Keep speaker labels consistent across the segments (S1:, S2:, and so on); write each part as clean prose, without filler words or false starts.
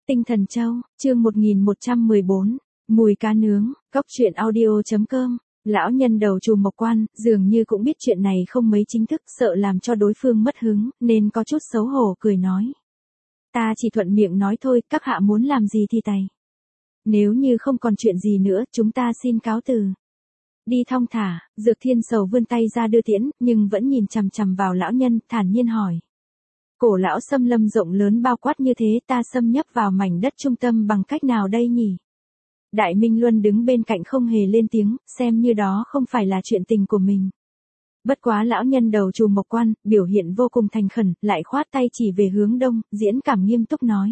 S1: Tinh Thần Châu, chương 1114, mùi cá nướng, cóc truyện audio.com. Lão nhân đầu chùm Mộc Quan, dường như cũng biết chuyện này không mấy chính thức, sợ làm cho đối phương mất hứng, nên có chút xấu hổ cười nói. Ta chỉ thuận miệng nói thôi, các hạ muốn làm gì thì tày. Nếu như không còn chuyện gì nữa, chúng ta xin cáo từ. Đi thong thả, Dược Thiên Sầu vươn tay ra đưa tiễn, nhưng vẫn nhìn chằm chằm vào lão nhân, thản nhiên hỏi. Cổ lão xâm lâm rộng lớn bao quát như thế, ta xâm nhập vào mảnh đất trung tâm bằng cách nào đây nhỉ? Đại Minh Luân đứng bên cạnh không hề lên tiếng, xem như đó không phải là chuyện tình của mình. Bất quá lão nhân đầu chùm Mộc Quan, biểu hiện vô cùng thành khẩn, lại khoát tay chỉ về hướng đông, diễn cảm nghiêm túc nói.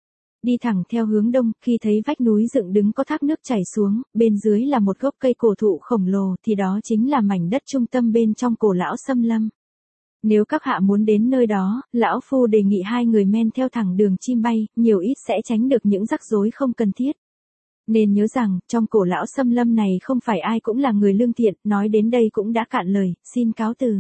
S1: Đi thẳng theo hướng đông, khi thấy vách núi dựng đứng có thác nước chảy xuống, bên dưới là một gốc cây cổ thụ khổng lồ, thì đó chính là mảnh đất trung tâm bên trong cổ lão xâm lâm. Nếu các hạ muốn đến nơi đó, lão phu đề nghị hai người men theo thẳng đường chim bay, nhiều ít sẽ tránh được những rắc rối không cần thiết. Nên nhớ rằng, trong cổ lão xâm lâm này không phải ai cũng là người lương thiện, nói đến đây cũng đã cạn lời, xin cáo từ.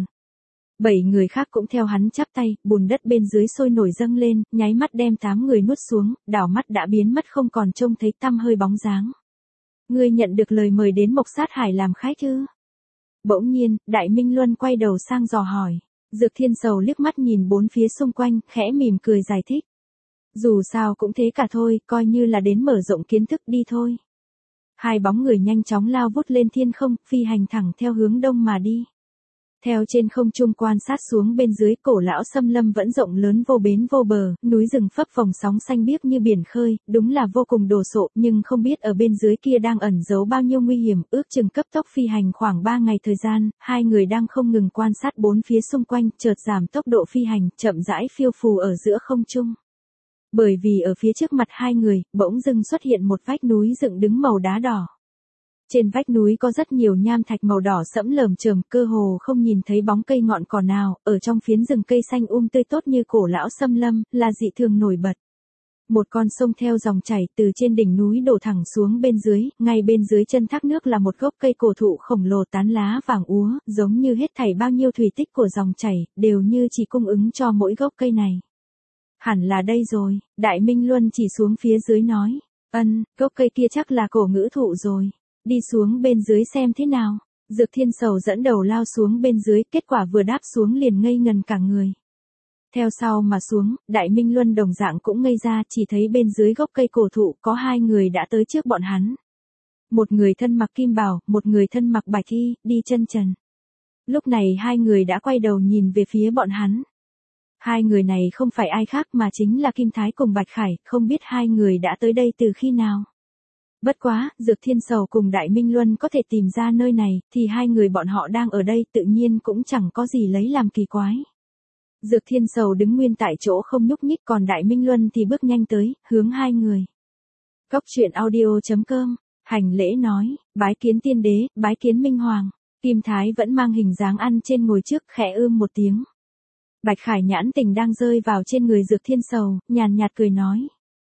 S1: 7 người khác cũng theo hắn chắp tay, bùn đất bên dưới sôi nổi dâng lên, nháy mắt đem 8 người nuốt xuống, đảo mắt đã biến mất không còn trông thấy tăm hơi bóng dáng. Ngươi nhận được lời mời đến Mộc Sát Hải làm khách ư? Bỗng nhiên, Đại Minh Luân quay đầu sang dò hỏi. Dược Thiên Sầu liếc mắt nhìn bốn phía xung quanh, khẽ mỉm cười giải thích. Dù sao cũng thế cả thôi, coi như là đến mở rộng kiến thức đi thôi. Hai bóng người nhanh chóng lao vút lên thiên không, phi hành thẳng theo hướng đông mà đi. Theo trên không trung quan sát xuống bên dưới, cổ lão xâm lâm vẫn rộng lớn vô bến vô bờ, núi rừng phấp phồng sóng xanh biếc như biển khơi, đúng là vô cùng đồ sộ, nhưng không biết ở bên dưới kia đang ẩn giấu bao nhiêu nguy hiểm, ước chừng cấp tốc phi hành khoảng 3 ngày thời gian, hai người đang không ngừng quan sát bốn phía xung quanh, chợt giảm tốc độ phi hành, chậm rãi phiêu phù ở giữa không trung. Bởi vì ở phía trước mặt hai người, bỗng dưng xuất hiện một vách núi dựng đứng màu đá đỏ. Trên vách núi có rất nhiều nham thạch màu đỏ sẫm lởm chởm, cơ hồ không nhìn thấy bóng cây ngọn cỏ nào, ở trong phiến rừng cây xanh tươi tốt như cổ lão xâm lâm, là dị thường nổi bật. Một con sông theo dòng chảy từ trên đỉnh núi đổ thẳng xuống bên dưới, ngay bên dưới chân thác nước là một gốc cây cổ thụ khổng lồ tán lá vàng úa, giống như hết thảy bao nhiêu thủy tích của dòng chảy, đều như chỉ cung ứng cho mỗi gốc cây này. Hẳn là đây rồi, Đại Minh Luân chỉ xuống phía dưới nói, gốc cây kia chắc là cổ ngữ thụ rồi. Đi xuống bên dưới xem thế nào. Dược Thiên Sầu dẫn đầu lao xuống bên dưới, kết quả vừa đáp xuống liền ngây ngần cả người. Theo sau mà xuống, Đại Minh Luân đồng dạng cũng ngây ra, chỉ thấy bên dưới gốc cây cổ thụ có hai người đã tới trước bọn hắn. Một người thân mặc kim bào, một người thân mặc bạch y, đi chân trần. Lúc này hai người đã quay đầu nhìn về phía bọn hắn. Hai người này không phải ai khác mà chính là Kim Thái cùng Bạch Khải, không biết hai người đã tới đây từ khi nào. Bất quá, Dược Thiên Sầu cùng Đại Minh Luân có thể tìm ra nơi này, thì hai người bọn họ đang ở đây tự nhiên cũng chẳng có gì lấy làm kỳ quái. Dược Thiên Sầu đứng nguyên tại chỗ không nhúc nhích, còn Đại Minh Luân thì bước nhanh tới, hướng hai người. Cóc truyện audio.com, hành lễ nói, bái kiến tiên đế, bái kiến Minh Hoàng. Kim Thái vẫn mang hình dáng ăn trên ngồi trước, khẽ một tiếng. Bạch Khải nhãn tình đang rơi vào trên người Dược Thiên Sầu, nhàn nhạt cười nói.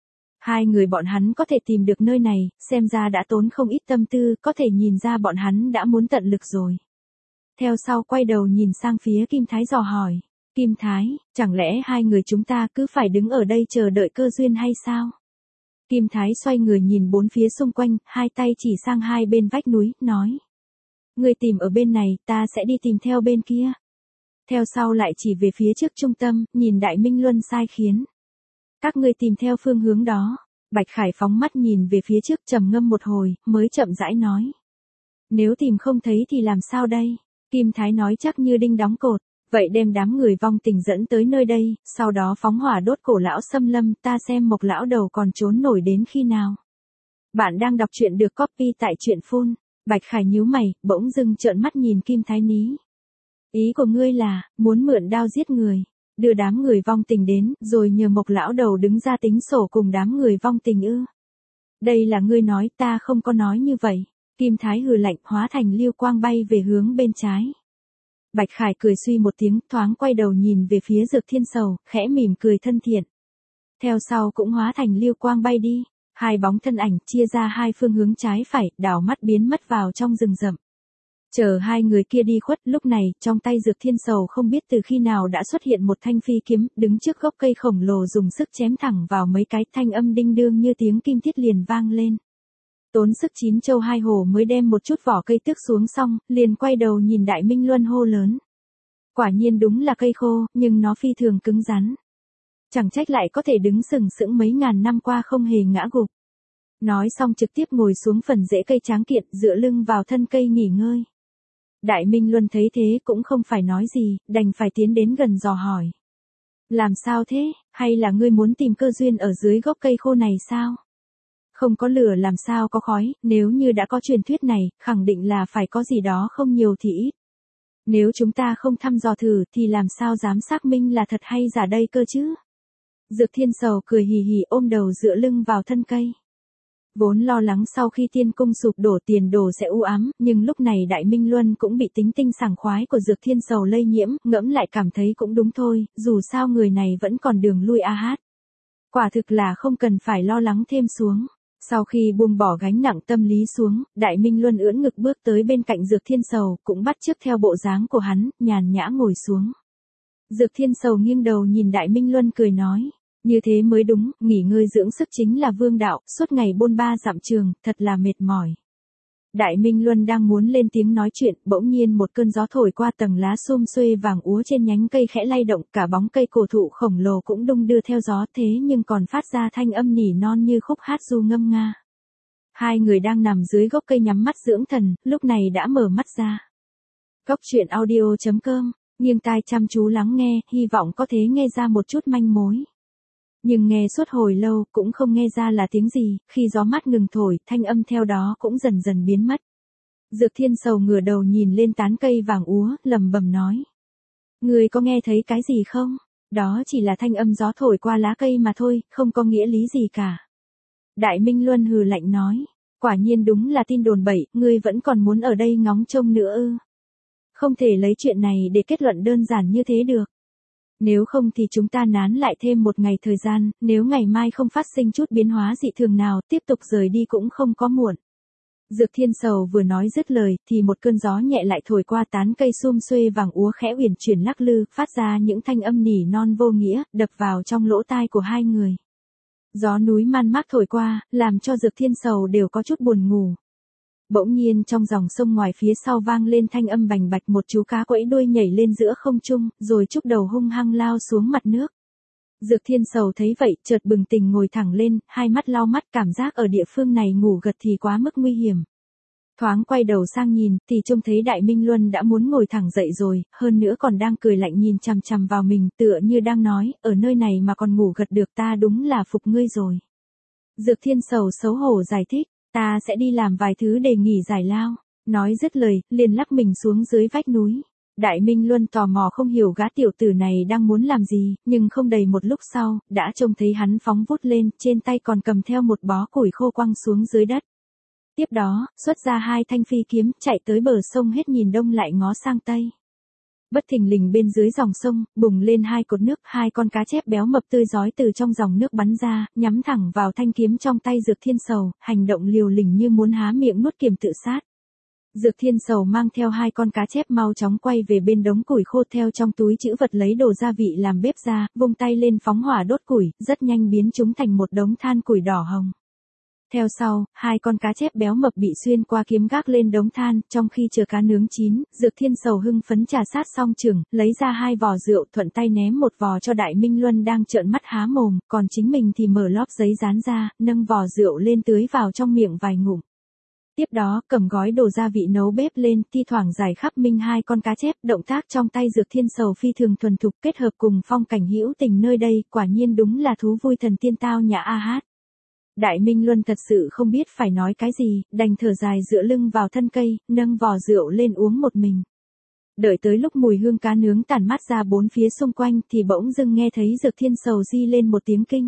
S1: Hai người bọn hắn có thể tìm được nơi này, xem ra đã tốn không ít tâm tư, có thể nhìn ra bọn hắn đã muốn tận lực rồi. Theo sau quay đầu nhìn sang phía Kim Thái dò hỏi. Kim Thái, chẳng lẽ hai người chúng ta cứ phải đứng ở đây chờ đợi cơ duyên hay sao? Kim Thái xoay người nhìn bốn phía xung quanh, hai tay chỉ sang hai bên vách núi, nói. Người tìm ở bên này, ta sẽ đi tìm theo bên kia. Theo sau lại chỉ về phía trước trung tâm, nhìn Đại Minh Luân sai khiến. Các ngươi tìm theo phương hướng đó. Bạch Khải phóng mắt nhìn về phía trước, trầm ngâm một hồi, mới chậm rãi nói. Nếu tìm không thấy thì làm sao đây? Kim Thái nói chắc như đinh đóng cột. Vậy đem đám người vong tình dẫn tới nơi đây, sau đó phóng hỏa đốt cổ lão xâm lâm, ta xem Mộc lão đầu còn trốn nổi đến khi nào. Bạn đang đọc truyện được copy tại truyện phun. Bạch Khải nhíu mày, bỗng dưng trợn mắt nhìn Kim Thái ní. Ý của ngươi là, muốn mượn đao giết người. Đưa đám người vong tình đến, rồi nhờ Mộc lão đầu đứng ra tính sổ cùng đám người vong tình ư? Đây là ngươi nói, ta không có nói như vậy. Kim Thái hừ lạnh, hóa thành lưu quang bay về hướng bên trái. Bạch Khải cười suy một tiếng, thoáng quay đầu nhìn về phía Dược Thiên Sầu, khẽ mỉm cười thân thiện. Theo sau cũng hóa thành lưu quang bay đi. Hai bóng thân ảnh chia ra hai phương hướng trái phải, đảo mắt biến mất vào trong rừng rậm. Chờ hai người kia đi khuất, lúc này, trong tay Dược Thiên Sầu không biết từ khi nào đã xuất hiện một thanh phi kiếm, đứng trước gốc cây khổng lồ dùng sức chém thẳng vào mấy cái, thanh âm đinh đương như tiếng kim thiết liền vang lên. Tốn sức 9 châu 2 hổ mới đem một chút vỏ cây tước xuống xong, liền quay đầu nhìn Đại Minh Luân hô lớn. Quả nhiên đúng là cây khô, nhưng nó phi thường cứng rắn. Chẳng trách lại có thể đứng sừng sững mấy ngàn năm qua không hề ngã gục. Nói xong trực tiếp ngồi xuống phần rễ cây tráng kiện, dựa lưng vào thân cây nghỉ ngơi. Đại Minh Luân thấy thế cũng không phải nói gì, đành phải tiến đến gần dò hỏi. Làm sao thế, hay là ngươi muốn tìm cơ duyên ở dưới gốc cây khô này sao? Không có lửa làm sao có khói, nếu như đã có truyền thuyết này, khẳng định là phải có gì đó không nhiều thì ít. Nếu chúng ta không thăm dò thử thì làm sao dám xác minh là thật hay giả đây cơ chứ? Dược Thiên Sầu cười hì hì ôm đầu dựa lưng vào thân cây. Vốn lo lắng sau khi tiên cung sụp đổ tiền đồ sẽ u ám, nhưng lúc này Đại Minh Luân cũng bị tính tinh sảng khoái của Dược Thiên Sầu lây nhiễm, ngẫm lại cảm thấy cũng đúng thôi, dù sao người này vẫn còn đường lui a hát. Quả thực là không cần phải lo lắng thêm xuống. Sau khi buông bỏ gánh nặng tâm lý xuống, Đại Minh Luân ưỡn ngực bước tới bên cạnh Dược Thiên Sầu, cũng bắt chước theo bộ dáng của hắn, nhàn nhã ngồi xuống. Dược Thiên Sầu nghiêng đầu nhìn Đại Minh Luân cười nói. Như thế mới đúng, nghỉ ngơi dưỡng sức chính là vương đạo, suốt ngày bôn ba dặm trường, thật là mệt mỏi. Đại Minh Luân đang muốn lên tiếng nói chuyện, bỗng nhiên một cơn gió thổi qua tầng lá xum xuê vàng úa trên nhánh cây khẽ lay động, cả bóng cây cổ thụ khổng lồ cũng đung đưa theo gió thế nhưng còn phát ra thanh âm nỉ non như khúc hát du ngâm nga. Hai người đang nằm dưới gốc cây nhắm mắt dưỡng thần, lúc này đã mở mắt ra. Góc truyện audio.com, nghiêng tai chăm chú lắng nghe, hy vọng có thể nghe ra một chút manh mối. Nhưng nghe suốt hồi lâu cũng không nghe ra là tiếng gì, khi gió mát ngừng thổi, thanh âm theo đó cũng dần dần biến mất. Dược Thiên Sầu ngửa đầu nhìn lên tán cây vàng úa, lẩm bẩm nói. Người có nghe thấy cái gì không? Đó chỉ là thanh âm gió thổi qua lá cây mà thôi, không có nghĩa lý gì cả. Đại Minh Luân hừ lạnh nói. Quả nhiên đúng là tin đồn bậy, ngươi vẫn còn muốn ở đây ngóng trông nữa ư? Không thể lấy chuyện này để kết luận đơn giản như thế được. Nếu không thì chúng ta nán lại thêm một ngày thời gian, nếu ngày mai không phát sinh chút biến hóa dị thường nào, tiếp tục rời đi cũng không có muộn. Dược Thiên Sầu vừa nói dứt lời, thì một cơn gió nhẹ lại thổi qua tán cây sum xuê vàng úa khẽ uyển chuyển lắc lư, phát ra những thanh âm nỉ non vô nghĩa, đập vào trong lỗ tai của hai người. Gió núi man mác thổi qua, làm cho Dược Thiên Sầu đều có chút buồn ngủ. Bỗng nhiên trong dòng sông ngoài phía sau vang lên thanh âm bành bạch, một chú cá quẫy đuôi nhảy lên giữa không trung, rồi chúc đầu hung hăng lao xuống mặt nước. Dược Thiên Sầu thấy vậy, chợt bừng tỉnh ngồi thẳng lên, hai mắt lau mắt, cảm giác ở địa phương này ngủ gật thì quá mức nguy hiểm. Thoáng quay đầu sang nhìn, thì trông thấy Đại Minh Luân đã muốn ngồi thẳng dậy rồi, hơn nữa còn đang cười lạnh nhìn chằm chằm vào mình, tựa như đang nói, ở nơi này mà còn ngủ gật được, ta đúng là phục ngươi rồi. Dược Thiên Sầu xấu hổ giải thích. Ta sẽ đi làm vài thứ để nghỉ giải lao. Nói dứt lời, liền lắc mình xuống dưới vách núi. Đại Minh Luân tò mò không hiểu gã tiểu tử này đang muốn làm gì, nhưng không đầy một lúc sau, đã trông thấy hắn phóng vút lên, trên tay còn cầm theo một bó củi khô quăng xuống dưới đất. Tiếp đó, xuất ra hai thanh phi kiếm, chạy tới bờ sông hết nhìn đông lại ngó sang tây. Bất thình lình bên dưới dòng sông, bùng lên hai cột nước, hai con cá chép béo mập tươi rói từ trong dòng nước bắn ra, nhắm thẳng vào thanh kiếm trong tay Dược Thiên Sầu, hành động liều lĩnh như muốn há miệng nuốt kiềm tự sát. Dược Thiên Sầu mang theo hai con cá chép mau chóng quay về bên đống củi khô, theo trong túi trữ vật lấy đồ gia vị làm bếp ra, vung tay lên phóng hỏa đốt củi, rất nhanh biến chúng thành một đống than củi đỏ hồng. Theo sau, hai con cá chép béo mập bị xuyên qua kiếm gác lên đống than, trong khi chờ cá nướng chín, Dược Thiên Sầu hưng phấn trà sát xong chừng, lấy ra hai vò rượu, thuận tay ném một vò cho Đại Minh Luân đang trợn mắt há mồm, còn chính mình thì mở lót giấy dán ra, nâng vò rượu lên tưới vào trong miệng vài ngụm. Tiếp đó, cầm gói đồ gia vị nấu bếp lên, thi thoảng giải khắp minh hai con cá chép, động tác trong tay Dược Thiên Sầu phi thường thuần thục, kết hợp cùng phong cảnh hữu tình nơi đây, quả nhiên đúng là thú vui thần tiên tao nhã a hát. Đại Minh Luân thật sự không biết phải nói cái gì, đành thở dài dựa lưng vào thân cây, nâng vò rượu lên uống một mình. Đợi tới lúc mùi hương cá nướng tản mát ra bốn phía xung quanh thì bỗng dưng nghe thấy Dược Thiên Sầu di lên một tiếng kinh.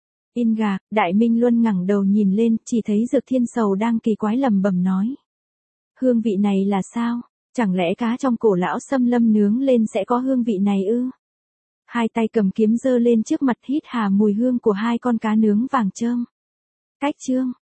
S1: In gà, Đại Minh Luân ngẩng đầu nhìn lên, chỉ thấy Dược Thiên Sầu đang kỳ quái lẩm bẩm nói. Hương vị này là sao? Chẳng lẽ cá trong cổ lão xâm lâm nướng lên sẽ có hương vị này ư? Hai tay cầm kiếm giơ lên trước mặt hít hà mùi hương của hai con cá nướng vàng chơm. Cách chương